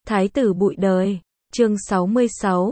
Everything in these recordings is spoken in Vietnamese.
Thái tử bụi đời. Chương 66,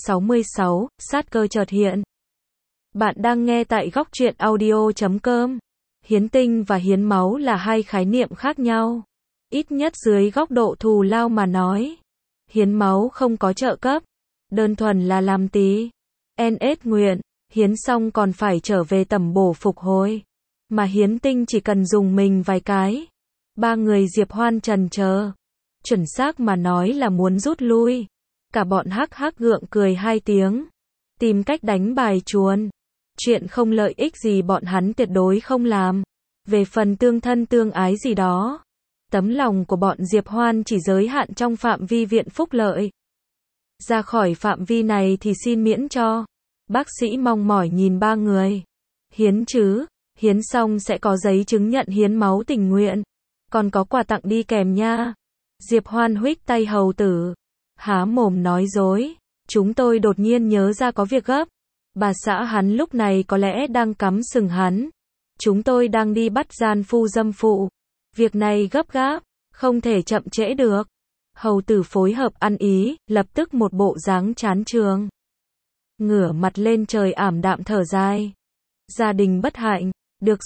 C66, sát cơ chợt hiện. Bạn đang nghe tại góc truyện audio.com. Hiến tinh và hiến máu là hai khái niệm khác nhau. Ít nhất dưới góc độ thù lao mà nói. Hiến máu không có trợ cấp. Đơn thuần là làm tí. NS nguyện. Hiến xong còn phải trở về tẩm bổ phục hồi. Mà hiến tinh chỉ cần dùng mình vài cái. Ba người Diệp Hoan trần chờ. Chuẩn xác mà nói là muốn rút lui. Cả bọn hắc hắc gượng cười hai tiếng. Tìm cách đánh bài chuồn. Chuyện không lợi ích gì bọn hắn tuyệt đối không làm. Về phần tương thân tương ái gì đó. Tấm lòng của bọn Diệp Hoan chỉ giới hạn trong phạm vi viện phúc lợi. Ra khỏi phạm vi này thì xin miễn cho. Bác sĩ mong mỏi nhìn ba người. Hiến chứ, hiến xong sẽ có giấy chứng nhận hiến máu tình nguyện. Còn có quà tặng đi kèm nha. Diệp Hoan huých tay hầu tử. Há mồm nói dối. Chúng tôi đột nhiên nhớ ra có việc gấp. Bà xã hắn lúc này có lẽ đang cắm sừng hắn. Chúng tôi đang đi bắt gian phu dâm phụ. Việc này gấp gáp, không thể chậm trễ được. Hầu tử phối hợp ăn ý, lập tức một bộ dáng chán chường. Ngửa mặt lên trời ảm đạm thở dài. Gia đình bất hạnh, được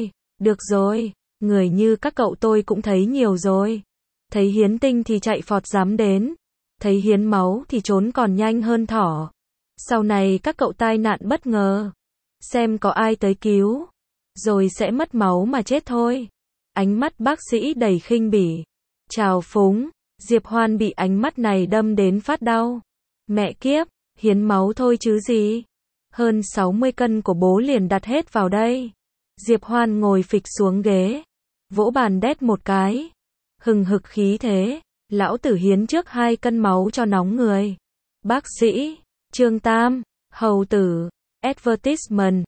rồi, người như các cậu tôi cũng thấy nhiều rồi. Thấy hiến tinh thì chạy phọt dám đến. Thấy hiến máu thì trốn còn nhanh hơn thỏ. Sau này các cậu tai nạn bất ngờ. Xem có ai tới cứu. Rồi sẽ mất máu mà chết thôi. Ánh mắt bác sĩ đầy khinh bỉ. Trào phúng. Diệp Hoan bị ánh mắt này đâm đến phát đau. Mẹ kiếp, hiến máu thôi chứ gì. Hơn 60 cân của bố liền đặt hết vào đây. Diệp Hoan ngồi phịch xuống ghế. Vỗ bàn đét một cái. Hừng hực khí thế. Lão tử hiến trước 2 cân máu cho nóng người. Bác sĩ, Trương Tam, hầu tử, advertisement,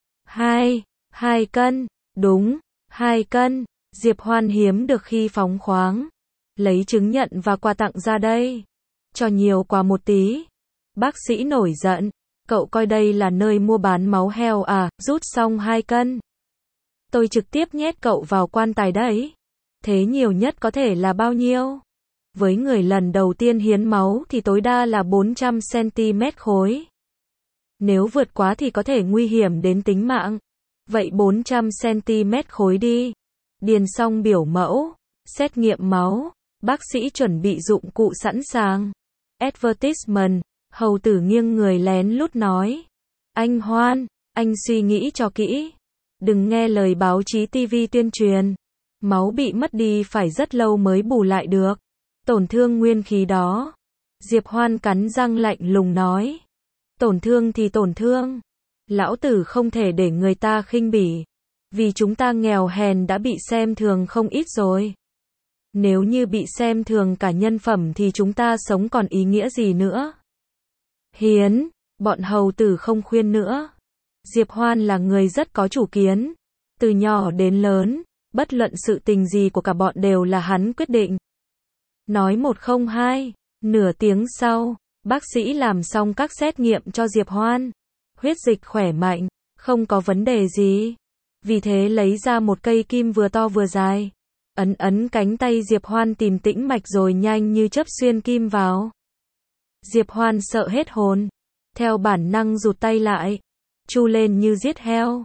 2 cân, đúng, 2 cân. Diệp Hoan hiếm được khi phóng khoáng. Lấy chứng nhận và quà tặng ra đây. Cho nhiều quà một tí. Bác sĩ nổi giận. Cậu coi đây là nơi mua bán máu heo à, rút xong 2 cân. Tôi trực tiếp nhét cậu vào quan tài đấy. Thế nhiều nhất có thể là bao nhiêu? Với người lần đầu tiên hiến máu thì tối đa là 400cm khối. Nếu vượt quá thì có thể nguy hiểm đến tính mạng. Vậy 400cm khối đi. Điền xong biểu mẫu. Xét nghiệm máu. Bác sĩ chuẩn bị dụng cụ sẵn sàng. Advertisement. Hầu tử nghiêng người lén lút nói. Anh Hoan, anh suy nghĩ cho kỹ. Đừng nghe lời báo chí TV tuyên truyền. Máu bị mất đi phải rất lâu mới bù lại được. Tổn thương nguyên khí đó. Diệp Hoan cắn răng lạnh lùng nói. Tổn thương thì tổn thương. Lão tử không thể để người ta khinh bỉ. Vì chúng ta nghèo hèn đã bị xem thường không ít rồi. Nếu như bị xem thường cả nhân phẩm thì chúng ta sống còn ý nghĩa gì nữa. Hiến, bọn hầu tử không khuyên nữa. Diệp Hoan là người rất có chủ kiến. Từ nhỏ đến lớn, bất luận sự tình gì của cả bọn đều là hắn quyết định. Nói 102, nửa tiếng sau, bác sĩ làm xong các xét nghiệm cho Diệp Hoan. Huyết dịch khỏe mạnh, không có vấn đề gì. Vì thế lấy ra một cây kim vừa to vừa dài. Ấn cánh tay Diệp Hoan tìm tĩnh mạch rồi nhanh như chớp xuyên kim vào. Diệp Hoan sợ hết hồn. Theo bản năng rụt tay lại. Chu lên như giết heo.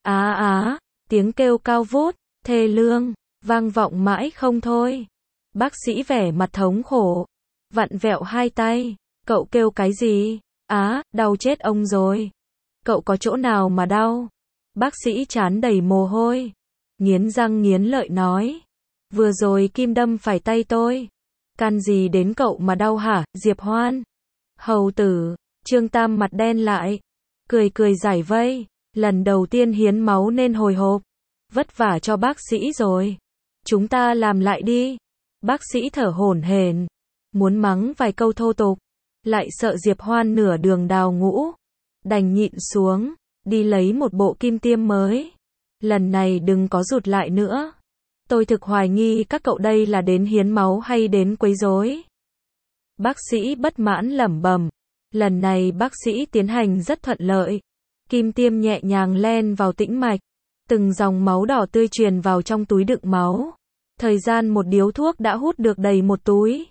Tiếng kêu cao vút, thê lương, vang vọng mãi không thôi. Bác sĩ vẻ mặt thống khổ. Vặn vẹo hai tay. Cậu kêu cái gì? Đau chết ông rồi. Cậu có chỗ nào mà đau? Bác sĩ trán đầy mồ hôi. Nghiến răng nghiến lợi nói. Vừa rồi kim đâm phải tay tôi. Can gì đến cậu mà đau hả, Diệp Hoan? Hầu tử, Trương Tam mặt đen lại. Cười giải vây. Lần đầu tiên hiến máu nên hồi hộp. Vất vả cho bác sĩ rồi. Chúng ta làm lại đi. Bác sĩ thở hổn hển. Muốn mắng vài câu thô tục. Lại sợ Diệp Hoan nửa đường đào ngũ. Đành nhịn xuống. Đi lấy một bộ kim tiêm mới. Lần này đừng có rụt lại nữa. Tôi thực hoài nghi các cậu đây là đến hiến máu hay đến quấy rối. Bác sĩ bất mãn lẩm bẩm. Lần này bác sĩ tiến hành rất thuận lợi. Kim tiêm nhẹ nhàng len vào tĩnh mạch. Từng dòng máu đỏ tươi truyền vào trong túi đựng máu. Thời gian một điếu thuốc đã hút được đầy một túi.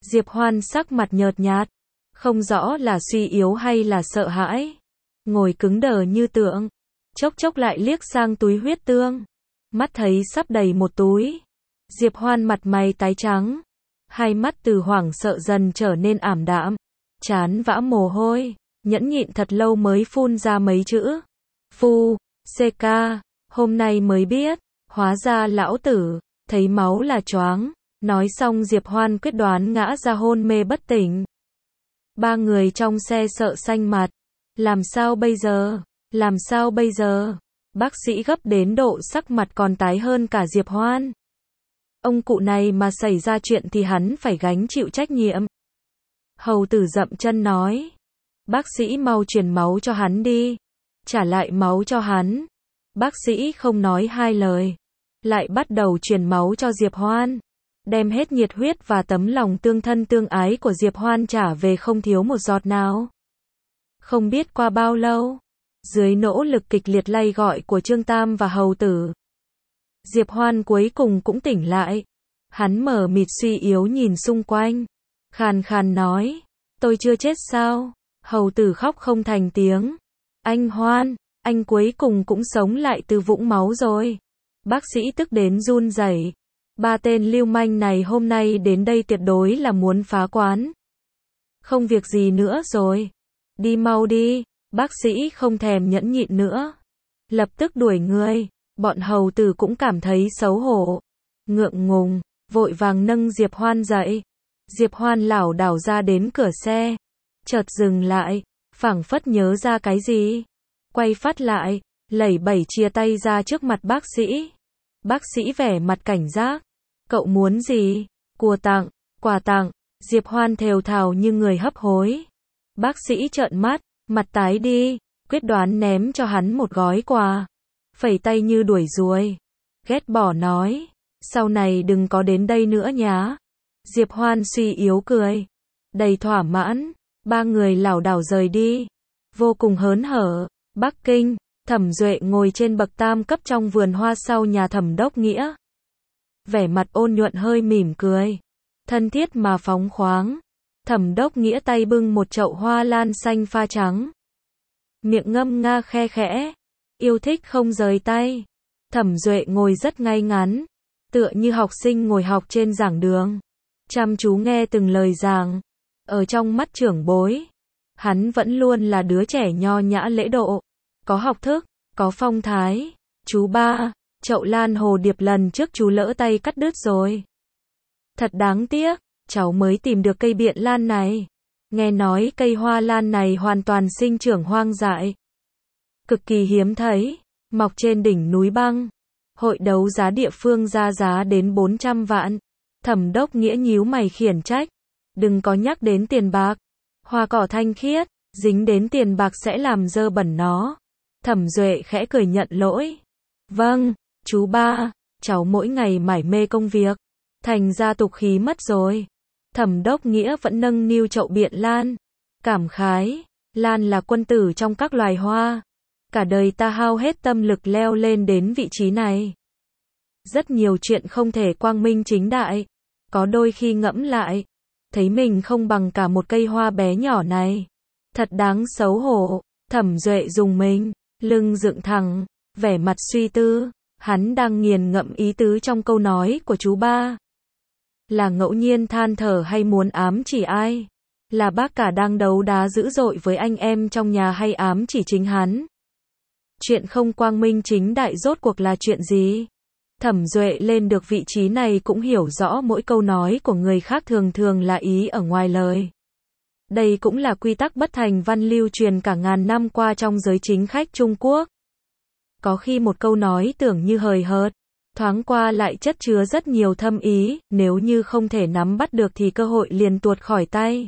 Diệp Hoan sắc mặt nhợt nhạt, không rõ là suy yếu hay là sợ hãi. Ngồi cứng đờ như tượng, chốc chốc lại liếc sang túi huyết tương. Mắt thấy sắp đầy một túi. Diệp Hoan mặt mày tái trắng, hai mắt từ hoảng sợ dần trở nên ảm đạm, trán vã mồ hôi, nhẫn nhịn thật lâu mới phun ra mấy chữ. Phu, CK, hôm nay mới biết, hóa ra lão tử, thấy máu là choáng. Nói xong Diệp Hoan quyết đoán ngã ra hôn mê bất tỉnh. Ba người trong xe sợ xanh mặt. Làm sao bây giờ? Làm sao bây giờ? Bác sĩ gấp đến độ sắc mặt còn tái hơn cả Diệp Hoan. Ông cụ này mà xảy ra chuyện thì hắn phải gánh chịu trách nhiệm. Hầu tử dậm chân nói. Bác sĩ mau truyền máu cho hắn đi. Trả lại máu cho hắn. Bác sĩ không nói hai lời. Lại bắt đầu truyền máu cho Diệp Hoan. Đem hết nhiệt huyết và tấm lòng tương thân tương ái của Diệp Hoan trả về không thiếu một giọt nào. Không biết qua bao lâu, dưới nỗ lực kịch liệt lay gọi của Trương Tam và Hầu tử, Diệp Hoan cuối cùng cũng tỉnh lại. Hắn mờ mịt suy yếu nhìn xung quanh, khàn khàn nói, tôi chưa chết sao? Hầu tử khóc không thành tiếng. Anh Hoan, anh cuối cùng cũng sống lại từ vũng máu rồi. Bác sĩ tức đến run rẩy. Ba tên lưu manh này hôm nay đến đây tuyệt đối là muốn phá quán. Không việc gì nữa rồi. Đi mau đi. Bác sĩ không thèm nhẫn nhịn nữa, lập tức đuổi người. Bọn hầu tử cũng cảm thấy xấu hổ, ngượng ngùng, vội vàng nâng Diệp Hoan dậy. Diệp Hoan lảo đảo ra đến cửa xe, chợt dừng lại, phảng phất nhớ ra cái gì, quay phát lại, lẩy bẩy chia tay ra trước mặt bác sĩ. Bác sĩ vẻ mặt cảnh giác. Cậu muốn gì? Quà tặng. Diệp Hoan thều thào như người hấp hối. Bác sĩ trợn mắt, mặt tái đi, quyết đoán ném cho hắn một gói quà. Phẩy tay như đuổi ruồi. Ghét bỏ nói, sau này đừng có đến đây nữa nhá. Diệp Hoan suy yếu cười, đầy thỏa mãn. Ba người lảo đảo rời đi, vô cùng hớn hở. Bắc Kinh, Thẩm Duệ ngồi trên bậc tam cấp trong vườn hoa sau nhà Thẩm Đốc Nghĩa. Vẻ mặt ôn nhuận hơi mỉm cười, thân thiết mà phóng khoáng. Thẩm Đốc Nghĩa tay bưng một chậu hoa lan xanh pha trắng, miệng ngâm nga khe khẽ, yêu thích không rời tay. Thẩm Duệ ngồi rất ngay ngắn, tựa như học sinh ngồi học trên giảng đường, chăm chú nghe từng lời giảng. Ở trong mắt trưởng bối, hắn vẫn luôn là đứa trẻ nho nhã lễ độ, có học thức, có phong thái. Chú ba, chậu lan hồ điệp lần trước chú lỡ tay cắt đứt rồi. Thật đáng tiếc, cháu mới tìm được cây biện lan này. Nghe nói cây hoa lan này hoàn toàn sinh trưởng hoang dại, cực kỳ hiếm thấy, mọc trên đỉnh núi băng. Hội đấu giá địa phương ra giá đến 400 vạn. Thẩm Đốc Nghĩa nhíu mày khiển trách. Đừng có nhắc đến tiền bạc. Hoa cỏ thanh khiết, dính đến tiền bạc sẽ làm dơ bẩn nó. Thẩm Duệ khẽ cười nhận lỗi. Vâng, chú ba, cháu mỗi ngày mải mê công việc, thành ra tục khí mất rồi. Thẩm Đốc Nghĩa vẫn nâng niu chậu biện lan, cảm khái, lan là quân tử trong các loài hoa. Cả đời ta hao hết tâm lực leo lên đến vị trí này. Rất nhiều chuyện không thể quang minh chính đại, có đôi khi ngẫm lại, thấy mình không bằng cả một cây hoa bé nhỏ này. Thật đáng xấu hổ. Thẩm Duệ dùng mình, lưng dựng thẳng, vẻ mặt suy tư. Hắn đang nghiền ngẫm ý tứ trong câu nói của chú ba. Là ngẫu nhiên than thở hay muốn ám chỉ ai? Là bác cả đang đấu đá dữ dội với anh em trong nhà hay ám chỉ chính hắn? Chuyện không quang minh chính đại rốt cuộc là chuyện gì? Thẩm Duệ lên được vị trí này cũng hiểu rõ mỗi câu nói của người khác thường thường là ý ở ngoài lời. Đây cũng là quy tắc bất thành văn lưu truyền cả ngàn năm qua trong giới chính khách Trung Quốc. Có khi một câu nói tưởng như hời hợt, thoáng qua lại chất chứa rất nhiều thâm ý, nếu như không thể nắm bắt được thì cơ hội liền tuột khỏi tay.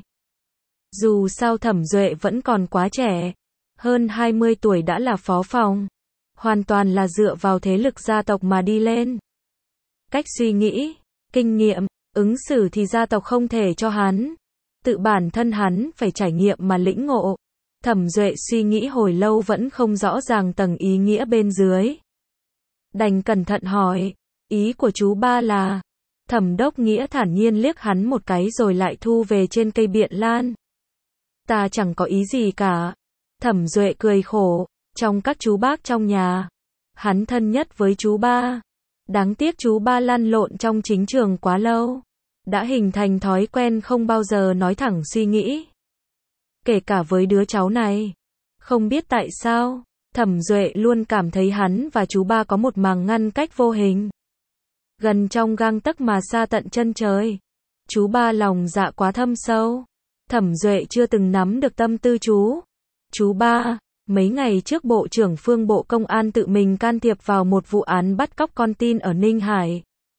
Dù sao Thẩm Duệ vẫn còn quá trẻ, hơn 20 tuổi đã là phó phòng, hoàn toàn là dựa vào thế lực gia tộc mà đi lên. Cách suy nghĩ, kinh nghiệm, ứng xử thì gia tộc không thể cho hắn, tự bản thân hắn phải trải nghiệm mà lĩnh ngộ. Thẩm Duệ suy nghĩ hồi lâu vẫn không rõ ràng tầng ý nghĩa bên dưới. Đành cẩn thận hỏi, ý của chú ba là, Thẩm Đốc Nghĩa thản nhiên liếc hắn một cái rồi lại thu về trên cây biện lan. Ta chẳng có ý gì cả. Thẩm Duệ cười khổ, trong các chú bác trong nhà, hắn thân nhất với chú ba. Đáng tiếc chú ba lăn lộn trong chính trường quá lâu, đã hình thành thói quen không bao giờ nói thẳng suy nghĩ. Kể cả với đứa cháu này. Không biết tại sao, Thẩm Duệ luôn cảm thấy hắn và chú ba có một màng ngăn cách vô hình. Gần trong gang tấc mà xa tận chân trời. Chú ba lòng dạ quá thâm sâu. Thẩm Duệ chưa từng nắm được tâm tư chú. Chú ba, mấy ngày trước Bộ trưởng Phương Bộ Công an tự mình can thiệp vào một vụ án bắt cóc con tin ở Ninh Hải.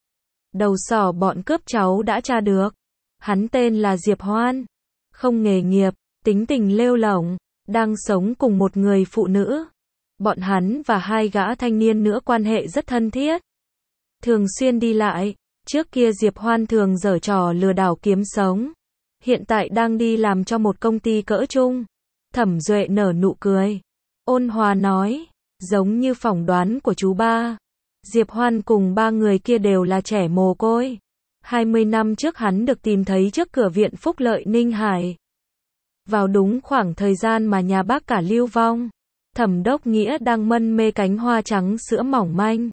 Đầu sỏ bọn cướp cháu đã tra được. Hắn tên là Diệp Hoan. Không nghề nghiệp, tính tình lêu lổng, đang sống cùng một người phụ nữ. Bọn hắn và hai gã thanh niên nữa quan hệ rất thân thiết. Thường xuyên đi lại. Trước kia Diệp Hoan thường giở trò lừa đảo kiếm sống. Hiện tại đang đi làm cho một công ty cỡ trung. Thẩm Duệ nở nụ cười. Ôn hòa nói. Giống như phỏng đoán của chú ba. Diệp Hoan cùng ba người kia đều là trẻ mồ côi. 20 năm trước hắn được tìm thấy trước cửa viện Phúc Lợi Ninh Hải. Vào đúng khoảng thời gian mà nhà bác cả lưu vong. Thẩm Đốc Nghĩa đang mân mê cánh hoa trắng sữa mỏng manh.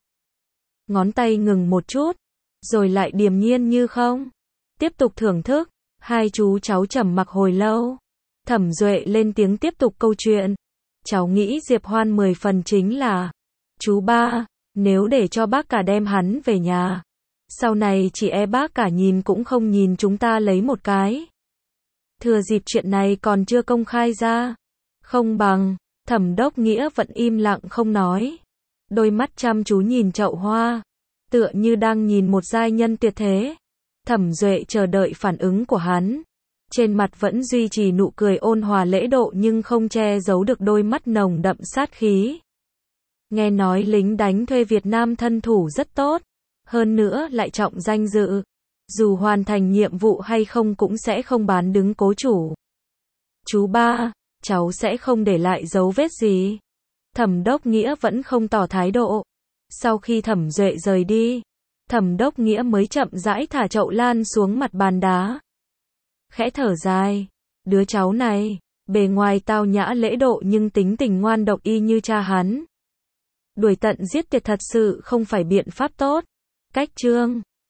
Ngón tay ngừng một chút, rồi lại điềm nhiên như không. Tiếp tục thưởng thức. Hai chú cháu trầm mặc hồi lâu. Thẩm Duệ lên tiếng tiếp tục câu chuyện. Cháu nghĩ Diệp Hoan 10 phần chính là chú ba, nếu để cho bác cả đem hắn về nhà. Sau này chỉ e bác cả nhìn cũng không nhìn chúng ta lấy một cái. Thừa dịp chuyện này còn chưa công khai ra. Không bằng, Thẩm Đốc Nghĩa vẫn im lặng không nói. Đôi mắt chăm chú nhìn chậu hoa. Tựa như đang nhìn một giai nhân tuyệt thế. Thẩm Duệ chờ đợi phản ứng của hắn. Trên mặt vẫn duy trì nụ cười ôn hòa lễ độ nhưng không che giấu được đôi mắt nồng đậm sát khí. Nghe nói lính đánh thuê Việt Nam thân thủ rất tốt. Hơn nữa lại trọng danh dự. Dù hoàn thành nhiệm vụ hay không cũng sẽ không bán đứng cố chủ. Chú ba, cháu sẽ không để lại dấu vết gì. Thẩm Đốc Nghĩa vẫn không tỏ thái độ. Sau khi Thẩm Duệ rời đi, Thẩm Đốc Nghĩa mới chậm rãi thả chậu lan xuống mặt bàn đá. Khẽ thở dài. Đứa cháu này, bề ngoài tao nhã lễ độ nhưng tính tình ngoan độc y như cha hắn. Đuổi tận giết tuyệt thật sự không phải biện pháp tốt. Cách chương